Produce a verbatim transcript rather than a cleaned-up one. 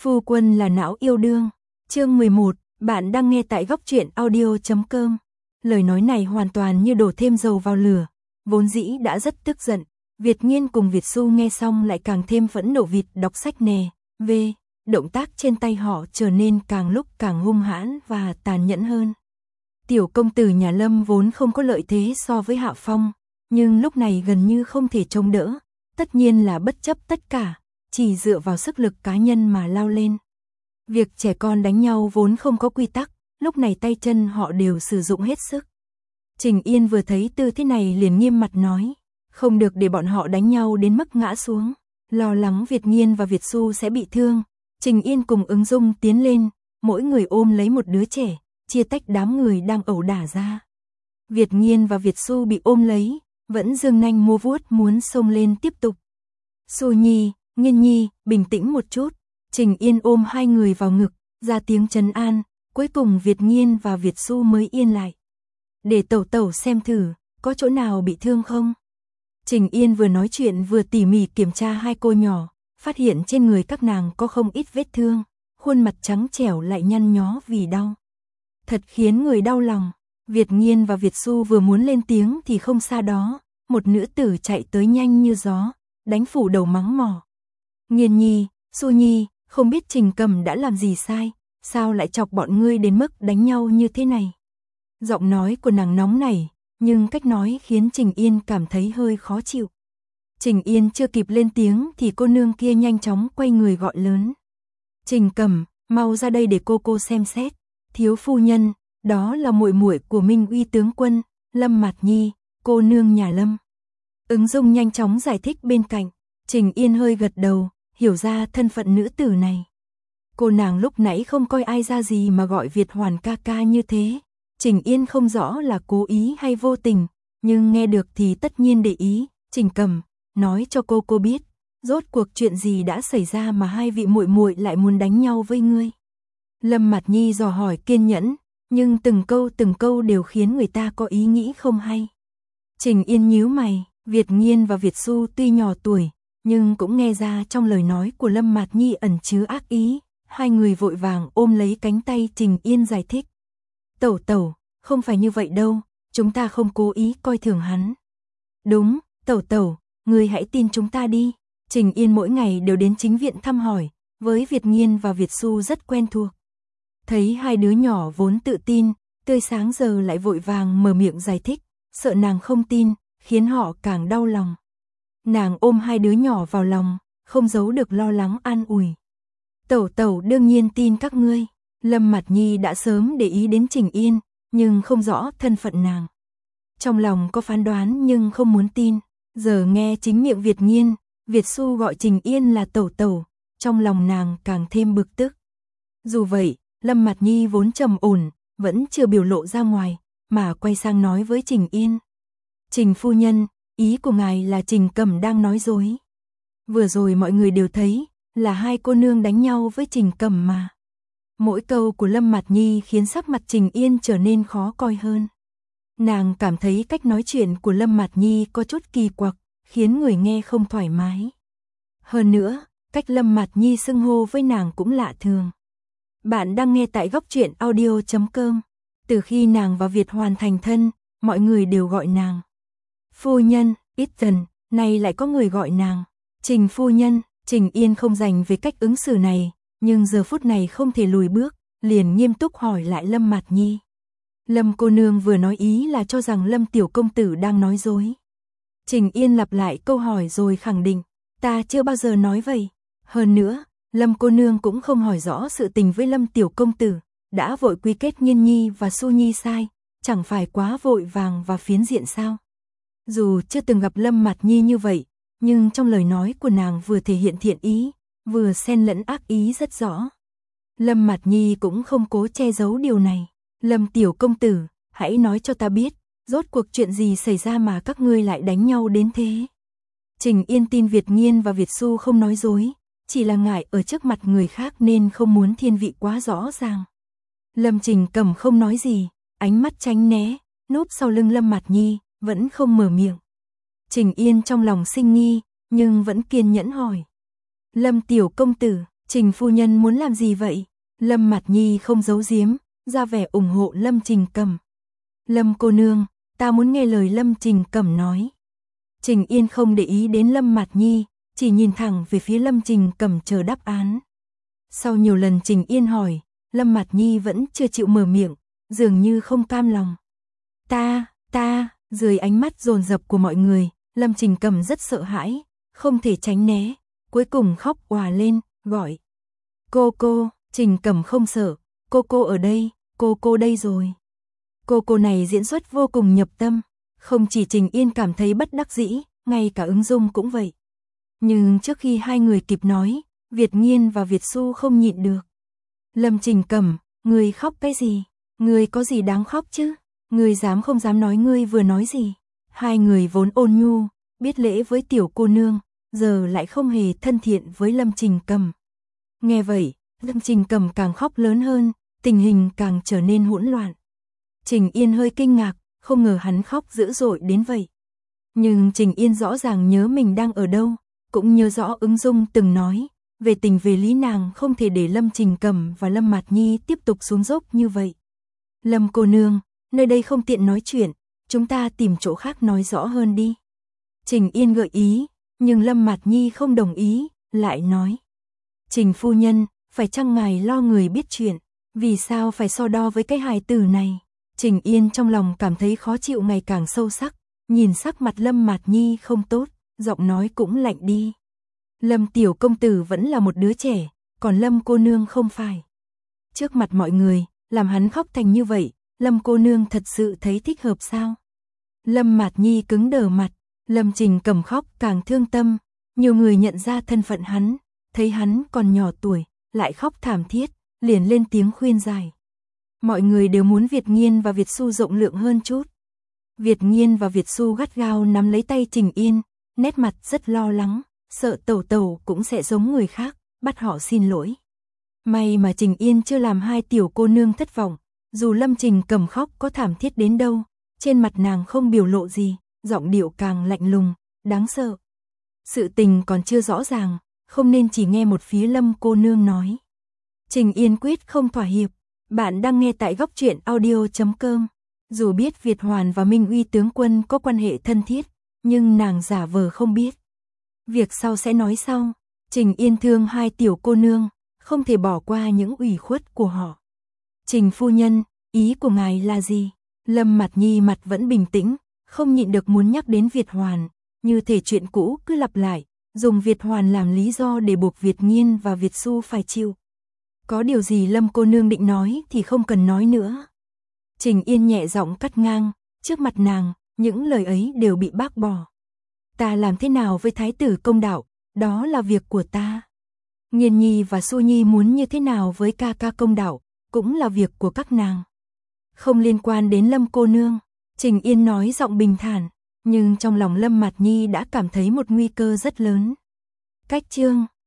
Phu quân là não yêu đương. Chương mười một, bạn đang nghe tại góc truyện audio chấm com. Lời nói này hoàn toàn như đổ thêm dầu vào lửa, vốn dĩ đã rất tức giận. Việt Nhiên cùng Việt Xu nghe xong lại càng thêm phẫn nộ. Vịt đọc sách nè, v, động tác trên tay họ trở nên càng lúc càng hung hãn và tàn nhẫn hơn. Tiểu công tử nhà Lâm vốn không có lợi thế so với Hạ Phong, nhưng lúc này gần như không thể chống đỡ, tất nhiên là bất chấp tất cả, chỉ dựa vào sức lực cá nhân mà lao lên. Việc trẻ con đánh nhau vốn không có quy tắc, lúc này tay chân họ đều sử dụng hết sức. Trình Yên vừa thấy tư thế này liền nghiêm mặt nói, không được để bọn họ đánh nhau đến mức ngã xuống, lo lắng Việt Nhiên và Việt Xu sẽ bị thương. Trình Yên cùng Ứng Dung tiến lên, mỗi người ôm lấy một đứa trẻ, chia tách đám người đang ẩu đả ra. Việt Nhiên và Việt Xu bị ôm lấy, vẫn giương nanh múa vuốt muốn xông lên tiếp tục. Xu Nhi, Nghiên Nhi, bình tĩnh một chút. Trình Yên ôm hai người vào ngực, ra tiếng trấn an, cuối cùng Việt Nhiên và Việt Xu mới yên lại. Để tẩu tẩu xem thử, có chỗ nào bị thương không? Trình Yên vừa nói chuyện vừa tỉ mỉ kiểm tra hai cô nhỏ, phát hiện trên người các nàng có không ít vết thương, khuôn mặt trắng trẻo lại nhăn nhó vì đau. Thật khiến người đau lòng. Việt Nhiên và Việt Xu vừa muốn lên tiếng thì không xa đó, một nữ tử chạy tới nhanh như gió, đánh phủ đầu mắng mỏ. Nghiên Nhi, Xu Nhi, không biết Trình Cầm đã làm gì sai, sao lại chọc bọn ngươi đến mức đánh nhau như thế này? Giọng nói của nàng nóng nảy, nhưng cách nói khiến Trình Yên cảm thấy hơi khó chịu. Trình Yên chưa kịp lên tiếng thì cô nương kia nhanh chóng quay người gọi lớn. Trình Cầm, mau ra đây để cô cô xem xét. Thiếu phu nhân, đó là muội muội của Minh Uy tướng quân, Lâm Mạt Nhi, cô nương nhà Lâm. Ứng Dung nhanh chóng giải thích bên cạnh. Trình Yên hơi gật đầu, hiểu ra thân phận nữ tử này. Cô nàng lúc nãy không coi ai ra gì mà gọi Việt Hoàn ca ca như thế. Trình Yên không rõ là cố ý hay vô tình, nhưng nghe được thì tất nhiên để ý. Trình Cầm, nói cho cô cô biết, rốt cuộc chuyện gì đã xảy ra mà hai vị muội muội lại muốn đánh nhau với ngươi? Lâm Mạt Nhi dò hỏi kiên nhẫn, nhưng từng câu từng câu đều khiến người ta có ý nghĩ không hay. Trình Yên nhíu mày, Việt Nhiên và Việt Xu tuy nhỏ tuổi, nhưng cũng nghe ra trong lời nói của Lâm Mạt Nhi ẩn chứa ác ý. Hai người vội vàng ôm lấy cánh tay Trình Yên giải thích. Tẩu tẩu, không phải như vậy đâu, chúng ta không cố ý coi thường hắn. Đúng, tẩu tẩu, người hãy tin chúng ta đi. Trình Yên mỗi ngày đều đến chính viện thăm hỏi, với Việt Nhiên và Việt Xu rất quen thuộc. Thấy hai đứa nhỏ vốn tự tin, tươi sáng giờ lại vội vàng mở miệng giải thích, sợ nàng không tin, khiến họ càng đau lòng. Nàng ôm hai đứa nhỏ vào lòng, không giấu được lo lắng an ủi. Tẩu tẩu đương nhiên tin các ngươi. Lâm Mạt Nhi đã sớm để ý đến Trình Yên, nhưng không rõ thân phận nàng. Trong lòng có phán đoán nhưng không muốn tin, giờ nghe chính miệng Việt Nhiên, Việt Xu gọi Trình Yên là tẩu tẩu, trong lòng nàng càng thêm bực tức. Dù vậy, Lâm Mạt Nhi vốn trầm ổn, vẫn chưa biểu lộ ra ngoài, mà quay sang nói với Trình Yên. Trình phu nhân, ý của ngài là Trình Cầm đang nói dối. Vừa rồi mọi người đều thấy, là hai cô nương đánh nhau với Trình Cầm mà. Mỗi câu của Lâm Mạt Nhi khiến sắc mặt Trình Yên trở nên khó coi hơn. Nàng cảm thấy cách nói chuyện của Lâm Mạt Nhi có chút kỳ quặc, khiến người nghe không thoải mái. Hơn nữa, cách Lâm Mạt Nhi xưng hô với nàng cũng lạ thường. Bạn đang nghe tại góc truyện audio chấm com. Từ khi nàng và Việt Hoàn thành thân, mọi người đều gọi nàng phu nhân, ít dần, nay lại có người gọi nàng Trình phu nhân. Trình Yên không dành về cách ứng xử này, nhưng giờ phút này không thể lùi bước, liền nghiêm túc hỏi lại Lâm Mạt Nhi. Lâm cô nương vừa nói ý là cho rằng Lâm tiểu công tử đang nói dối. Trình Yên lặp lại câu hỏi rồi khẳng định, ta chưa bao giờ nói vậy. Hơn nữa, Lâm cô nương cũng không hỏi rõ sự tình với Lâm tiểu công tử, đã vội quy kết Nghiên Nhi và Xu Nhi sai, chẳng phải quá vội vàng và phiến diện sao? Dù chưa từng gặp Lâm Mạt Nhi như vậy, nhưng trong lời nói của nàng vừa thể hiện thiện ý, vừa xen lẫn ác ý rất rõ. Lâm Mạt Nhi cũng không cố che giấu điều này. Lâm tiểu công tử, hãy nói cho ta biết, rốt cuộc chuyện gì xảy ra mà các ngươi lại đánh nhau đến thế? Trình Yên tin Việt Nhiên và Việt Xu không nói dối, chỉ là ngại ở trước mặt người khác nên không muốn thiên vị quá rõ ràng. Lâm Trình Cầm không nói gì, ánh mắt tránh né, núp sau lưng Lâm Mạt Nhi, vẫn không mở miệng. Trình Yên trong lòng sinh nghi, nhưng vẫn kiên nhẫn hỏi. Lâm tiểu công tử, Trình phu nhân muốn làm gì vậy? Lâm Mạt Nhi không giấu giếm, ra vẻ ủng hộ Lâm Trình Cẩm. Lâm cô nương, ta muốn nghe lời Lâm Trình Cẩm nói. Trình Yên không để ý đến Lâm Mạt Nhi, chỉ nhìn thẳng về phía Lâm Trình Cẩm chờ đáp án. Sau nhiều lần Trình Yên hỏi, Lâm Mạt Nhi vẫn chưa chịu mở miệng, dường như không cam lòng. Ta, ta, dưới ánh mắt dồn dập của mọi người, Lâm Trình Cẩm rất sợ hãi, không thể tránh né, cuối cùng khóc òa lên, gọi. Cô cô, Trình Cẩm không sợ, cô cô ở đây, cô cô đây rồi. Cô cô này diễn xuất vô cùng nhập tâm, không chỉ Trình Yên cảm thấy bất đắc dĩ, ngay cả Ứng Dung cũng vậy. Nhưng trước khi hai người kịp nói, Việt Nghiên và Việt Xu không nhịn được. Lâm Trình Cẩm, ngươi khóc cái gì? Ngươi có gì đáng khóc chứ? Ngươi dám không dám nói ngươi vừa nói gì? Hai người vốn ôn nhu, biết lễ với tiểu cô nương, giờ lại không hề thân thiện với Lâm Trình Cẩm. Nghe vậy, Lâm Trình Cẩm càng khóc lớn hơn, tình hình càng trở nên hỗn loạn. Trình Yên hơi kinh ngạc, không ngờ hắn khóc dữ dội đến vậy. Nhưng Trình Yên rõ ràng nhớ mình đang ở đâu, cũng nhớ rõ Ứng Dung từng nói, về tình về lý nàng không thể để Lâm Trình Cẩm và Lâm Mạt Nhi tiếp tục xuống dốc như vậy. Lâm cô nương, nơi đây không tiện nói chuyện, chúng ta tìm chỗ khác nói rõ hơn đi. Trình Yên gợi ý, nhưng Lâm Mạt Nhi không đồng ý, lại nói. Trình phu nhân, phải chăng ngài lo người biết chuyện, vì sao phải so đo với cái hài tử này? Trình Yên trong lòng cảm thấy khó chịu ngày càng sâu sắc, nhìn sắc mặt Lâm Mạt Nhi không tốt, giọng nói cũng lạnh đi. Lâm tiểu công tử vẫn là một đứa trẻ, còn Lâm cô nương không phải. Trước mặt mọi người, làm hắn khóc thành như vậy, Lâm cô nương thật sự thấy thích hợp sao? Lâm Mạt Nhi cứng đờ mặt, Lâm Trình Cẩm khóc càng thương tâm, nhiều người nhận ra thân phận hắn, thấy hắn còn nhỏ tuổi, lại khóc thảm thiết, liền lên tiếng khuyên giải. Mọi người đều muốn Việt Nghiên và Việt Xu rộng lượng hơn chút. Việt Nghiên và Việt Xu gắt gao nắm lấy tay Trình Yên, nét mặt rất lo lắng, sợ tẩu tẩu cũng sẽ giống người khác, bắt họ xin lỗi. May mà Trình Yên chưa làm hai tiểu cô nương thất vọng, dù Lâm Trình Cẩm khóc có thảm thiết đến đâu, trên mặt nàng không biểu lộ gì, giọng điệu càng lạnh lùng, đáng sợ. Sự tình còn chưa rõ ràng, không nên chỉ nghe một phía Lâm cô nương nói. Trình Yên quyết không thỏa hiệp. Bạn đang nghe tại góc truyện audio chấm com. Dù biết Việt Hoàn và Minh Uy tướng quân có quan hệ thân thiết, nhưng nàng giả vờ không biết. Việc sau sẽ nói sau. Trình Yên thương hai tiểu cô nương, không thể bỏ qua những ủy khuất của họ. Trình phu nhân, ý của ngài là gì? Lâm Mạt Nhi mặt vẫn bình tĩnh, không nhịn được muốn nhắc đến Việt Hoàn, như thể chuyện cũ cứ lặp lại, dùng Việt Hoàn làm lý do để buộc Việt Nghiên và Việt Xu phải chịu. Có điều gì Lâm cô nương định nói thì không cần nói nữa. Trình Yên nhẹ giọng cắt ngang, trước mặt nàng, những lời ấy đều bị bác bỏ. Ta làm thế nào với thái tử công đạo, đó là việc của ta. Nghiên Nhi và Xu Nhi muốn như thế nào với ca ca công đạo, cũng là việc của các nàng. Không liên quan đến Lâm cô nương, Trình Yên nói giọng bình thản, nhưng trong lòng Lâm Mạt Nhi đã cảm thấy một nguy cơ rất lớn. Cách chương